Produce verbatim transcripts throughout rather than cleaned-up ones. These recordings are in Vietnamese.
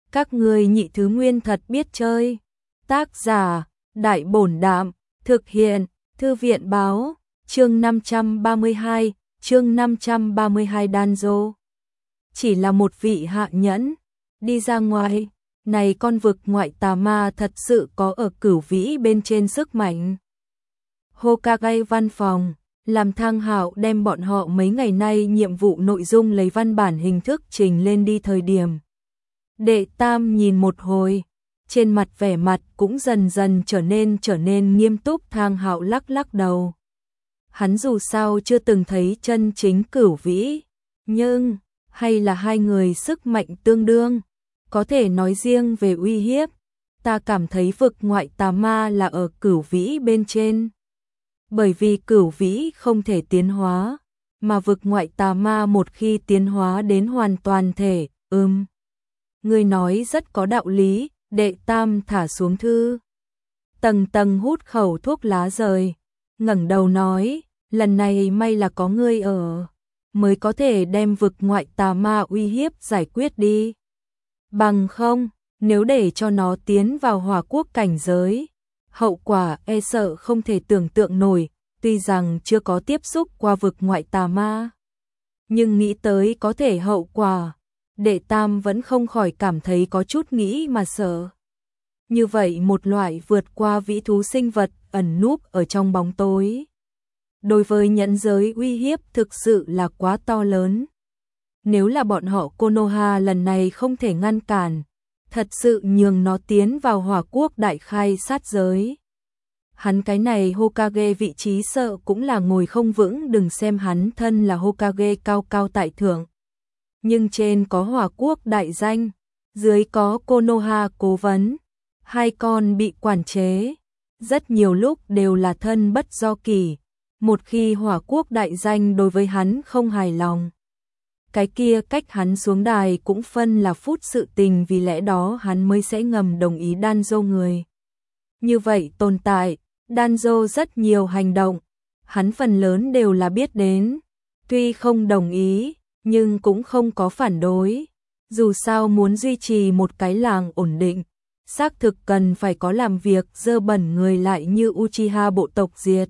Các ngươi nhị thứ nguyên thật biết chơi. Tác giả, Đại Bổn Đạm, thực hiện, Thư viện Báo, chương năm trăm ba mươi hai, chương năm trăm ba mươi hai Danzo. Chỉ là một vị hạ nhẫn, đi ra ngoài, này con vực ngoại tà ma thật sự có ở cửu vĩ bên trên sức mạnh. Hokage văn phòng, làm Thang Hạo đem bọn họ mấy ngày nay nhiệm vụ nội dung lấy văn bản hình thức trình lên đi thời điểm. Đệ Tam nhìn một hồi, trên mặt vẻ mặt cũng dần dần trở nên trở nên nghiêm túc. Thang Hạo lắc lắc đầu. Hắn dù sao chưa từng thấy chân chính cửu vĩ, nhưng hay là hai người sức mạnh tương đương, có thể nói riêng về uy hiếp, ta cảm thấy vực ngoại tà ma là ở cửu vĩ bên trên. Bởi vì cửu vĩ không thể tiến hóa, mà vực ngoại tà ma một khi tiến hóa đến hoàn toàn thể, ừm. Ngươi nói rất có đạo lý. Đệ Tam thả xuống thư, tầng tầng hút khẩu thuốc lá rời, ngẩng đầu nói, lần này may là có ngươi ở, mới có thể đem vực ngoại tà ma uy hiếp giải quyết đi. Bằng không, nếu để cho nó tiến vào hỏa quốc cảnh giới, hậu quả e sợ không thể tưởng tượng nổi. Tuy rằng chưa có tiếp xúc qua vực ngoại tà ma, nhưng nghĩ tới có thể hậu quả, Đệ Tam vẫn không khỏi cảm thấy có chút nghĩ mà sợ. Như vậy một loại vượt qua vĩ thú sinh vật ẩn núp ở trong bóng tối, đối với nhẫn giới uy hiếp thực sự là quá to lớn. Nếu là bọn họ Konoha lần này không thể ngăn cản, thật sự nhường nó tiến vào hỏa quốc đại khai sát giới, hắn cái này Hokage vị trí sợ cũng là ngồi không vững. Đừng xem hắn thân là Hokage cao cao tại thượng, nhưng trên có hỏa quốc đại danh, dưới có Konoha cố vấn, hai con bị quản chế, rất nhiều lúc đều là thân bất do kỷ. Một khi hỏa quốc đại danh đối với hắn không hài lòng, cái kia cách hắn xuống đài cũng phân là phút sự tình, vì lẽ đó hắn mới sẽ ngầm đồng ý Danzo người. Như vậy tồn tại, Danzo rất nhiều hành động, hắn phần lớn đều là biết đến, tuy không đồng ý, nhưng cũng không có phản đối. Dù sao muốn duy trì một cái làng ổn định, xác thực cần phải có làm việc dơ bẩn người lại như Uchiha bộ tộc diệt.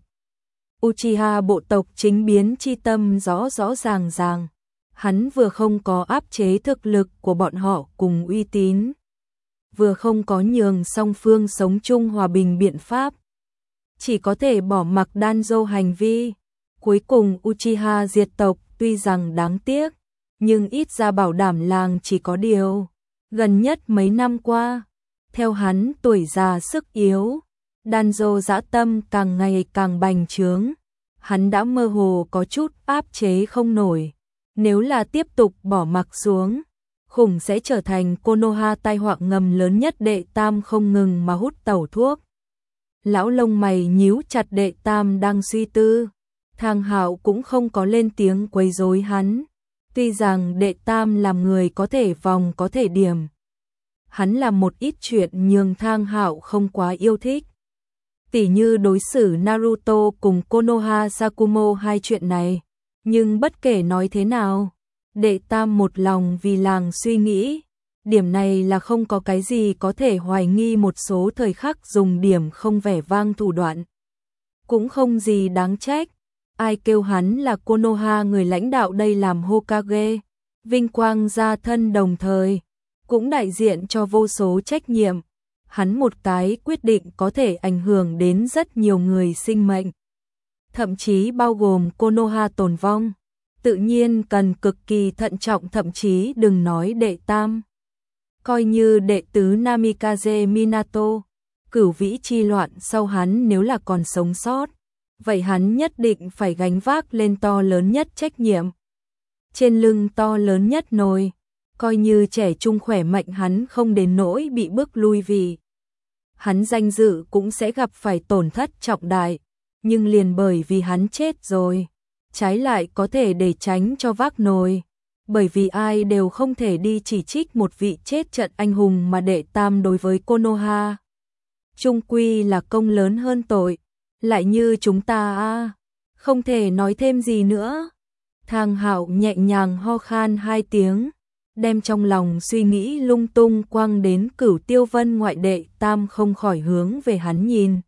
Uchiha bộ tộc chính biến chi tâm rõ rõ ràng ràng, hắn vừa không có áp chế thực lực của bọn họ cùng uy tín, vừa không có nhường song phương sống chung hòa bình biện pháp, chỉ có thể bỏ mặc Danzo hành vi. Cuối cùng Uchiha diệt tộc tuy rằng đáng tiếc, nhưng ít ra bảo đảm làng chỉ có điều. Gần nhất mấy năm qua, theo hắn tuổi già sức yếu, Danzo dã tâm càng ngày càng bành trướng, hắn đã mơ hồ có chút áp chế không nổi. Nếu là tiếp tục bỏ mặc xuống, khủng sẽ trở thành Konoha tai họa ngầm lớn nhất. Đệ Tam không ngừng mà hút tẩu thuốc. Lão lông mày nhíu chặt. Đệ Tam đang suy tư, Thang Hạo cũng không có lên tiếng quấy rối hắn. Tuy rằng Đệ Tam làm người có thể vòng có thể điểm, hắn làm một ít chuyện nhường Thang Hạo không quá yêu thích, tỉ như đối xử Naruto cùng Konoha Sakumo hai chuyện này. Nhưng bất kể nói thế nào, Đệ Tam một lòng vì làng suy nghĩ, điểm này là không có cái gì có thể hoài nghi. Một số thời khắc dùng điểm không vẻ vang thủ đoạn, cũng không gì đáng trách. Ai kêu hắn là Konoha người lãnh đạo đây, làm Hokage, vinh quang gia thân đồng thời, cũng đại diện cho vô số trách nhiệm. Hắn một cái quyết định có thể ảnh hưởng đến rất nhiều người sinh mệnh, thậm chí bao gồm Konoha tồn vong, tự nhiên cần cực kỳ thận trọng. Thậm chí đừng nói Đệ Tam, coi như đệ tứ Namikaze Minato, cửu vĩ chi loạn sau hắn nếu là còn sống sót, vậy hắn nhất định phải gánh vác lên to lớn nhất trách nhiệm, trên lưng to lớn nhất nồi. Coi như trẻ trung khỏe mạnh, hắn không đến nỗi bị bước lui, vì hắn danh dự cũng sẽ gặp phải tổn thất trọng đại. Nhưng liền bởi vì hắn chết rồi, trái lại có thể để tránh cho vác nồi, bởi vì ai đều không thể đi chỉ trích một vị chết trận anh hùng. Mà Đệ Tam đối với Konoha chung quy là công lớn hơn tội, lại như chúng ta a, không thể nói thêm gì nữa. Thang Hạo nhẹ nhàng ho khan hai tiếng, đem trong lòng suy nghĩ lung tung quăng đến Cửu Tiêu Vân ngoại. Đệ Tam không khỏi hướng về hắn nhìn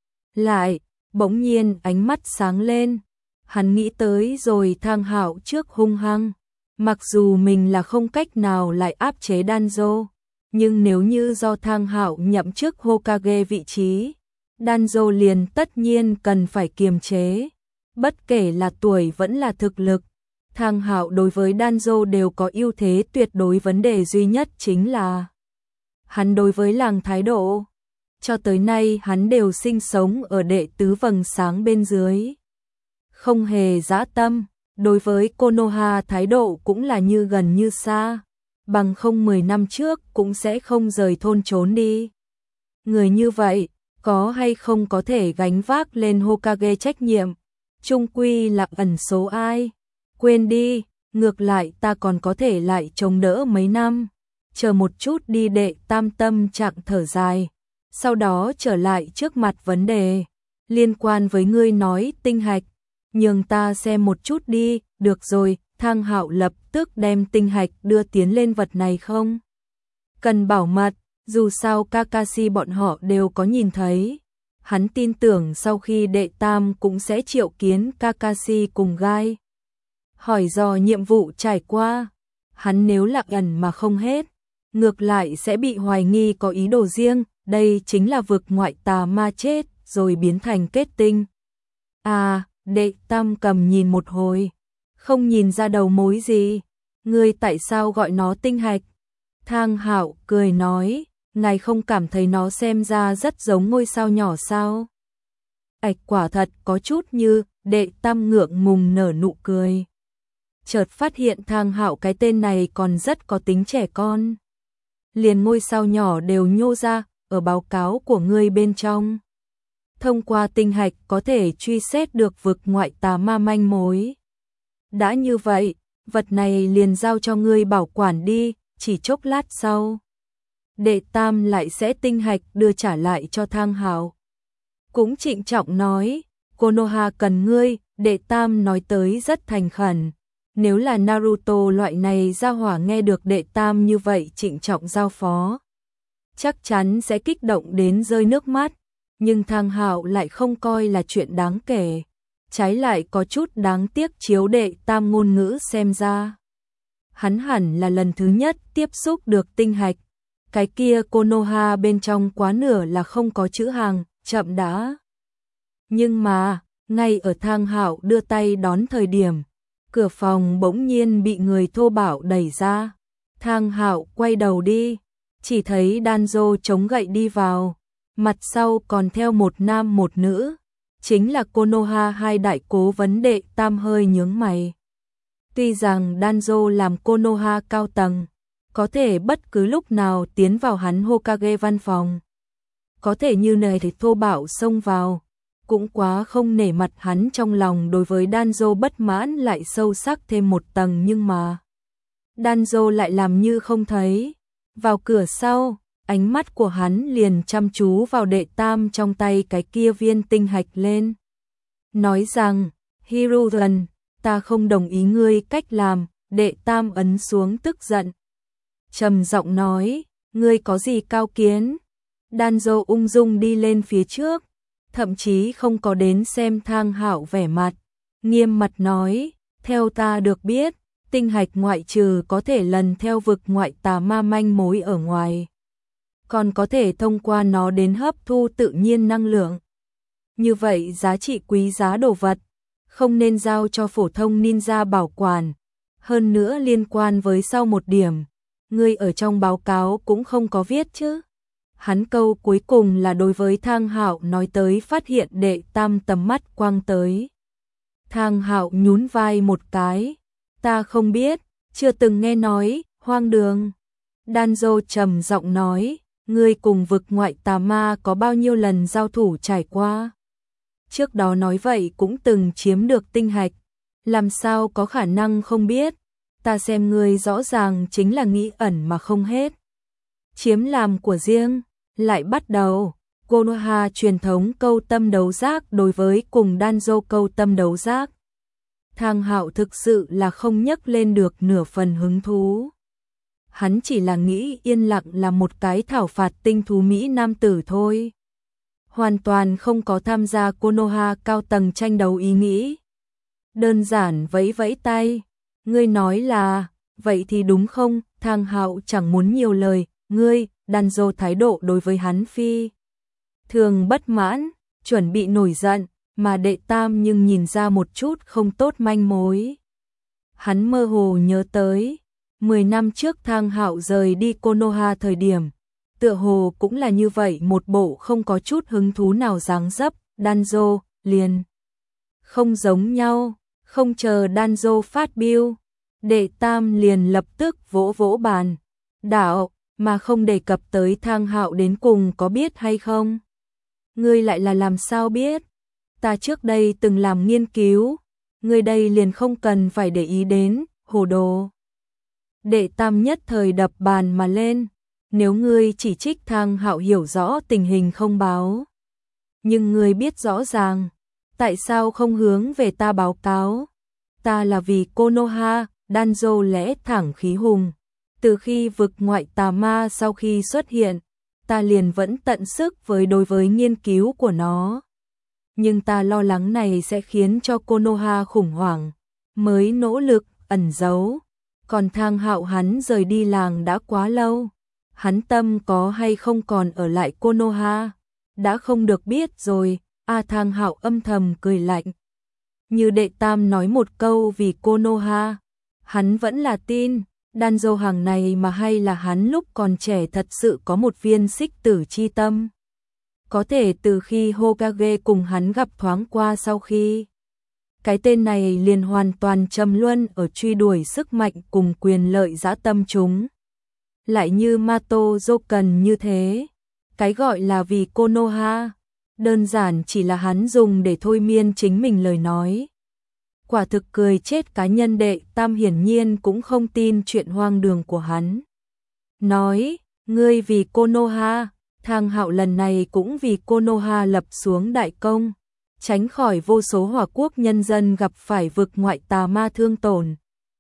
lại, bỗng nhiên ánh mắt sáng lên. Hắn nghĩ tới rồi Thang Hạo trước hung hăng, mặc dù mình là không cách nào lại áp chế Danzo, nhưng nếu như do Thang Hạo nhậm chức Hokage vị trí, Danzo liền tất nhiên cần phải kiềm chế, bất kể là tuổi vẫn là thực lực. Thang Hạo đối với Danzo đều có ưu thế tuyệt đối, vấn đề duy nhất chính là hắn đối với làng thái độ. Cho tới nay hắn đều sinh sống ở đệ tứ vầng sáng bên dưới, không hề dã tâm, đối với Konoha thái độ cũng là như gần như xa, bằng không mười năm trước cũng sẽ không rời thôn trốn đi. Người như vậy, có hay không có thể gánh vác lên Hokage trách nhiệm, chung quy là ẩn số ai. Quên đi, ngược lại ta còn có thể lại chống đỡ mấy năm, chờ một chút đi. Đệ Tam tâm trạng thở dài, sau đó trở lại trước mặt vấn đề liên quan với ngươi nói tinh hạch, nhường ta xem một chút đi. Được rồi, Thang Hạo lập tức đem tinh hạch đưa tiến lên. Vật này không cần bảo mật, dù sao Kakashi bọn họ đều có nhìn thấy. Hắn tin tưởng sau khi Đệ Tam cũng sẽ triệu kiến Kakashi cùng Gai, hỏi dò nhiệm vụ trải qua. Hắn nếu lặng ẩn mà không hết, ngược lại sẽ bị hoài nghi có ý đồ riêng. Đây chính là vực ngoại tà ma chết rồi biến thành kết tinh. À, Đệ Tam cầm nhìn một hồi, không nhìn ra đầu mối gì. Ngươi tại sao gọi nó tinh hạch? Thang Hạo cười nói, ngài không cảm thấy nó xem ra rất giống ngôi sao nhỏ sao? Ảch, quả thật có chút như. Đệ Tam ngượng ngùng nở nụ cười, chợt phát hiện Thang Hạo cái tên này còn rất có tính trẻ con. Liền ngôi sao nhỏ đều nhô ra, ở báo cáo của ngươi bên trong. Thông qua tinh hạch có thể truy xét được vực ngoại tà ma manh mối. Đã như vậy, vật này liền giao cho ngươi bảo quản đi. Chỉ chốc lát sau, Đệ Tam lại sẽ tinh hạch đưa trả lại cho Thang Hạo. Cũng trịnh trọng nói, Konoha cần ngươi. Đệ Tam nói tới rất thành khẩn. Nếu là Naruto loại này gia hỏa nghe được Đệ Tam như vậy trịnh trọng giao phó, chắc chắn sẽ kích động đến rơi nước mắt. Nhưng Thang Hạo lại không coi là chuyện đáng kể, trái lại có chút đáng tiếc. Chiếu Đệ Tam ngôn ngữ xem ra, hắn hẳn là lần thứ nhất tiếp xúc được tinh hạch. Cái kia Konoha bên trong quá nửa là không có chữ hàng, chậm đã. Nhưng mà, ngay ở Thang Hạo đưa tay đón thời điểm, cửa phòng bỗng nhiên bị người thô bạo đẩy ra. Thang Hạo quay đầu đi, chỉ thấy Danzo chống gậy đi vào, mặt sau còn theo một nam một nữ, chính là Konoha hai đại cố vấn. Đệ Tam hơi nhướng mày. Tuy rằng Danzo làm Konoha cao tầng, có thể bất cứ lúc nào tiến vào hắn Hokage văn phòng, có thể như này thì thô bạo xông vào, cũng quá không nể mặt hắn. Trong lòng đối với Danzo bất mãn lại sâu sắc thêm một tầng, nhưng mà Danzo lại làm như không thấy. Vào cửa sau, ánh mắt của hắn liền chăm chú vào Đệ Tam trong tay cái kia viên tinh hạch lên, nói rằng, Hiruzen, ta không đồng ý ngươi cách làm. Đệ Tam ấn xuống tức giận, trầm giọng nói, ngươi có gì cao kiến? Danzo ung dung đi lên phía trước, thậm chí không có đến xem Thang Hạo vẻ mặt, nghiêm mặt nói, theo ta được biết, tinh hạch ngoại trừ có thể lần theo vực ngoại tà ma manh mối ở ngoài, còn có thể thông qua nó đến hấp thu tự nhiên năng lượng. Như vậy giá trị quý giá đồ vật, không nên giao cho phổ thông ninja bảo quản. Hơn nữa liên quan với sau một điểm, ngươi ở trong báo cáo cũng không có viết chứ. Hắn câu cuối cùng là đối với Thang Hạo nói tới, phát hiện Đệ Tam tầm mắt quang tới. Thang Hạo nhún vai một cái, ta không biết, chưa từng nghe nói. Hoang đường. Danzo trầm giọng nói, ngươi cùng vực ngoại tà ma có bao nhiêu lần giao thủ trải qua? Trước đó nói vậy cũng từng chiếm được tinh hạch, làm sao có khả năng không biết? Ta xem ngươi rõ ràng chính là nghĩ ẩn mà không hết, chiếm làm của riêng. Lại bắt đầu, Konoha truyền thống câu tâm đấu giác đối với cùng Danzo câu tâm đấu giác. Thang Hạo thực sự là không nhấc lên được nửa phần hứng thú. hắn chỉ là nghĩ yên lặng là một cái thảo phạt tinh thú Mỹ nam tử thôi. Hoàn toàn không có tham gia Konoha cao tầng tranh đấu ý nghĩ. Đơn giản vẫy vẫy tay, ngươi nói là, vậy thì đúng không? Thang Hạo chẳng muốn nhiều lời, ngươi, Danzo thái độ đối với hắn phi thường bất mãn, chuẩn bị nổi giận, mà đệ tam nhưng nhìn ra một chút không tốt manh mối. Hắn mơ hồ nhớ tới, mười năm trước Thang Hạo rời đi Konoha thời điểm, tựa hồ cũng là như vậy, một bộ không có chút hứng thú nào dáng dấp. Danzo liền không giống nhau, không chờ Danzo phát biểu, đệ tam liền lập tức vỗ vỗ bàn, đạo, mà không đề cập tới Thang Hạo đến cùng có biết hay không. Ngươi lại là làm sao biết? Ta trước đây từng làm nghiên cứu, ngươi đây liền không cần phải để ý đến, hồ đồ. Đệ tam nhất thời đập bàn mà lên, nếu ngươi chỉ trích Thang Hạo hiểu rõ tình hình không báo. Nhưng ngươi biết rõ ràng, tại sao không hướng về ta báo cáo? Ta là vì Konoha. Danzo lẽ thẳng khí hùng. Từ khi vực ngoại tà ma sau khi xuất hiện, ta liền vẫn tận sức với đối với nghiên cứu của nó. Nhưng ta lo lắng này sẽ khiến cho Konoha khủng hoảng, mới nỗ lực ẩn giấu. Còn Thang Hạo hắn rời đi làng đã quá lâu, hắn tâm có hay không còn ở lại Konoha, đã không được biết rồi. A Thang Hạo âm thầm cười lạnh. Như đệ tam nói một câu vì Konoha, hắn vẫn là tin. Danzo hàng này mà hay là hắn lúc còn trẻ thật sự có một viên xích tử chi tâm. Có thể từ khi Hokage cùng hắn gặp thoáng qua sau khi, cái tên này liền hoàn toàn trầm luân ở truy đuổi sức mạnh cùng quyền lợi dã tâm chúng. Lại như Mato Joken như thế, cái gọi là vì Konoha, đơn giản chỉ là hắn dùng để thôi miên chính mình lời nói. Quả thực cười chết cá nhân. Đệ tam hiển nhiên cũng không tin chuyện hoang đường của hắn. Nói, ngươi vì Konoha, Thang Hạo lần này cũng vì Konoha lập xuống đại công, tránh khỏi vô số hỏa quốc nhân dân gặp phải vực ngoại tà ma thương tổn.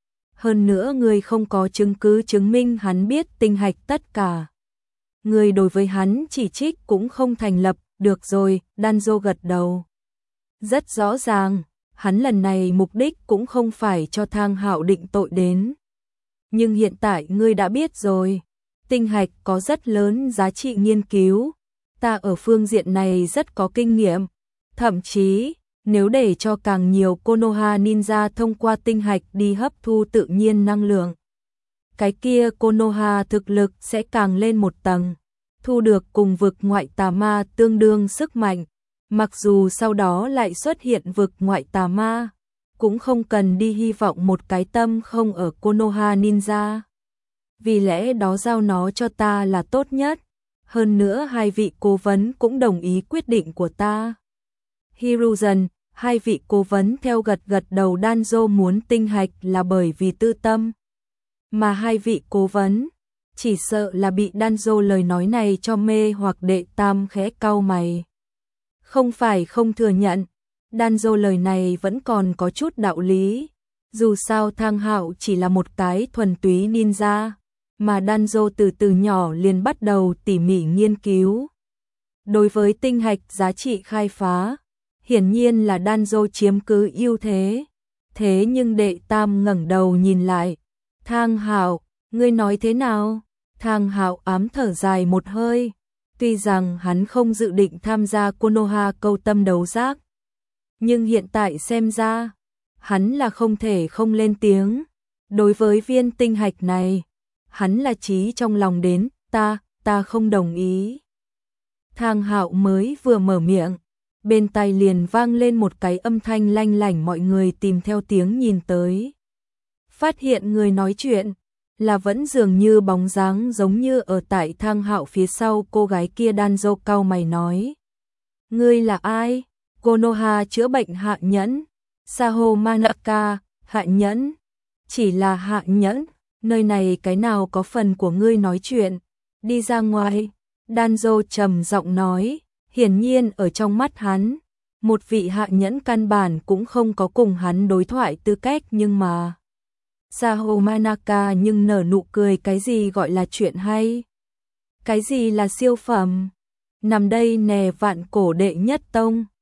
Hơn nữa ngươi không có chứng cứ chứng minh hắn biết tinh hạch tất cả. Ngươi đối với hắn chỉ trích cũng không thành lập. Được rồi, Danzo gật đầu. Rất rõ ràng, hắn lần này mục đích cũng không phải cho Thang Hạo định tội đến. Nhưng hiện tại ngươi đã biết rồi, tinh hạch có rất lớn giá trị nghiên cứu. Ta ở phương diện này rất có kinh nghiệm. Thậm chí, nếu để cho càng nhiều Konoha ninja thông qua tinh hạch đi hấp thu tự nhiên năng lượng, cái kia Konoha thực lực sẽ càng lên một tầng, thu được cùng vực ngoại tà ma tương đương sức mạnh. Mặc dù sau đó lại xuất hiện vực ngoại tà ma, cũng không cần đi hy vọng một cái tâm không ở Konoha ninja. Vì lẽ đó giao nó cho ta là tốt nhất. Hơn nữa hai vị cố vấn cũng đồng ý quyết định của ta. Hiruzen, hai vị cố vấn theo gật gật đầu. Danzo muốn tinh hạch là bởi vì tư tâm. Mà hai vị cố vấn, chỉ sợ là bị Danzo lời nói này cho mê hoặc. Đệ tam khẽ cau mày. Không phải không thừa nhận, Danzo lời này vẫn còn có chút đạo lý. Dù sao Thang Hạo chỉ là một cái thuần túy ninja, mà Danzo từ từ nhỏ liền bắt đầu tỉ mỉ nghiên cứu. Đối với tinh hạch giá trị khai phá, hiển nhiên là Danzo chiếm cứ ưu thế. Thế nhưng đệ tam ngẩng đầu nhìn lại. Thang Hạo, ngươi nói thế nào? Thang Hạo ám thở dài một hơi. Tuy rằng hắn không dự định tham gia Konoha câu tâm đấu giác, nhưng hiện tại xem ra, hắn là không thể không lên tiếng. Đối với viên tinh hạch này, hắn là chí trong lòng đến. Ta, ta không đồng ý. Thang Hạo mới vừa mở miệng, bên tai liền vang lên một cái âm thanh lanh lảnh. Mọi người tìm theo tiếng nhìn tới, phát hiện người nói chuyện là vẫn dường như bóng dáng giống như ở tại Thang Hạo phía sau cô gái kia. Danzo cau mày nói, ngươi là ai? Konoha chữa bệnh hạ nhẫn. Saho Manaka, hạ nhẫn. Chỉ là hạ nhẫn, nơi này cái nào có phần của ngươi nói chuyện, đi ra ngoài. Danzo trầm giọng nói, hiển nhiên ở trong mắt hắn, một vị hạ nhẫn căn bản cũng không có cùng hắn đối thoại tư cách. Nhưng mà Sahomanaka nhưng nở nụ cười, cái gì gọi là chuyện hay? Cái gì là siêu phẩm? Nằm đây nè, vạn cổ đệ nhất tông.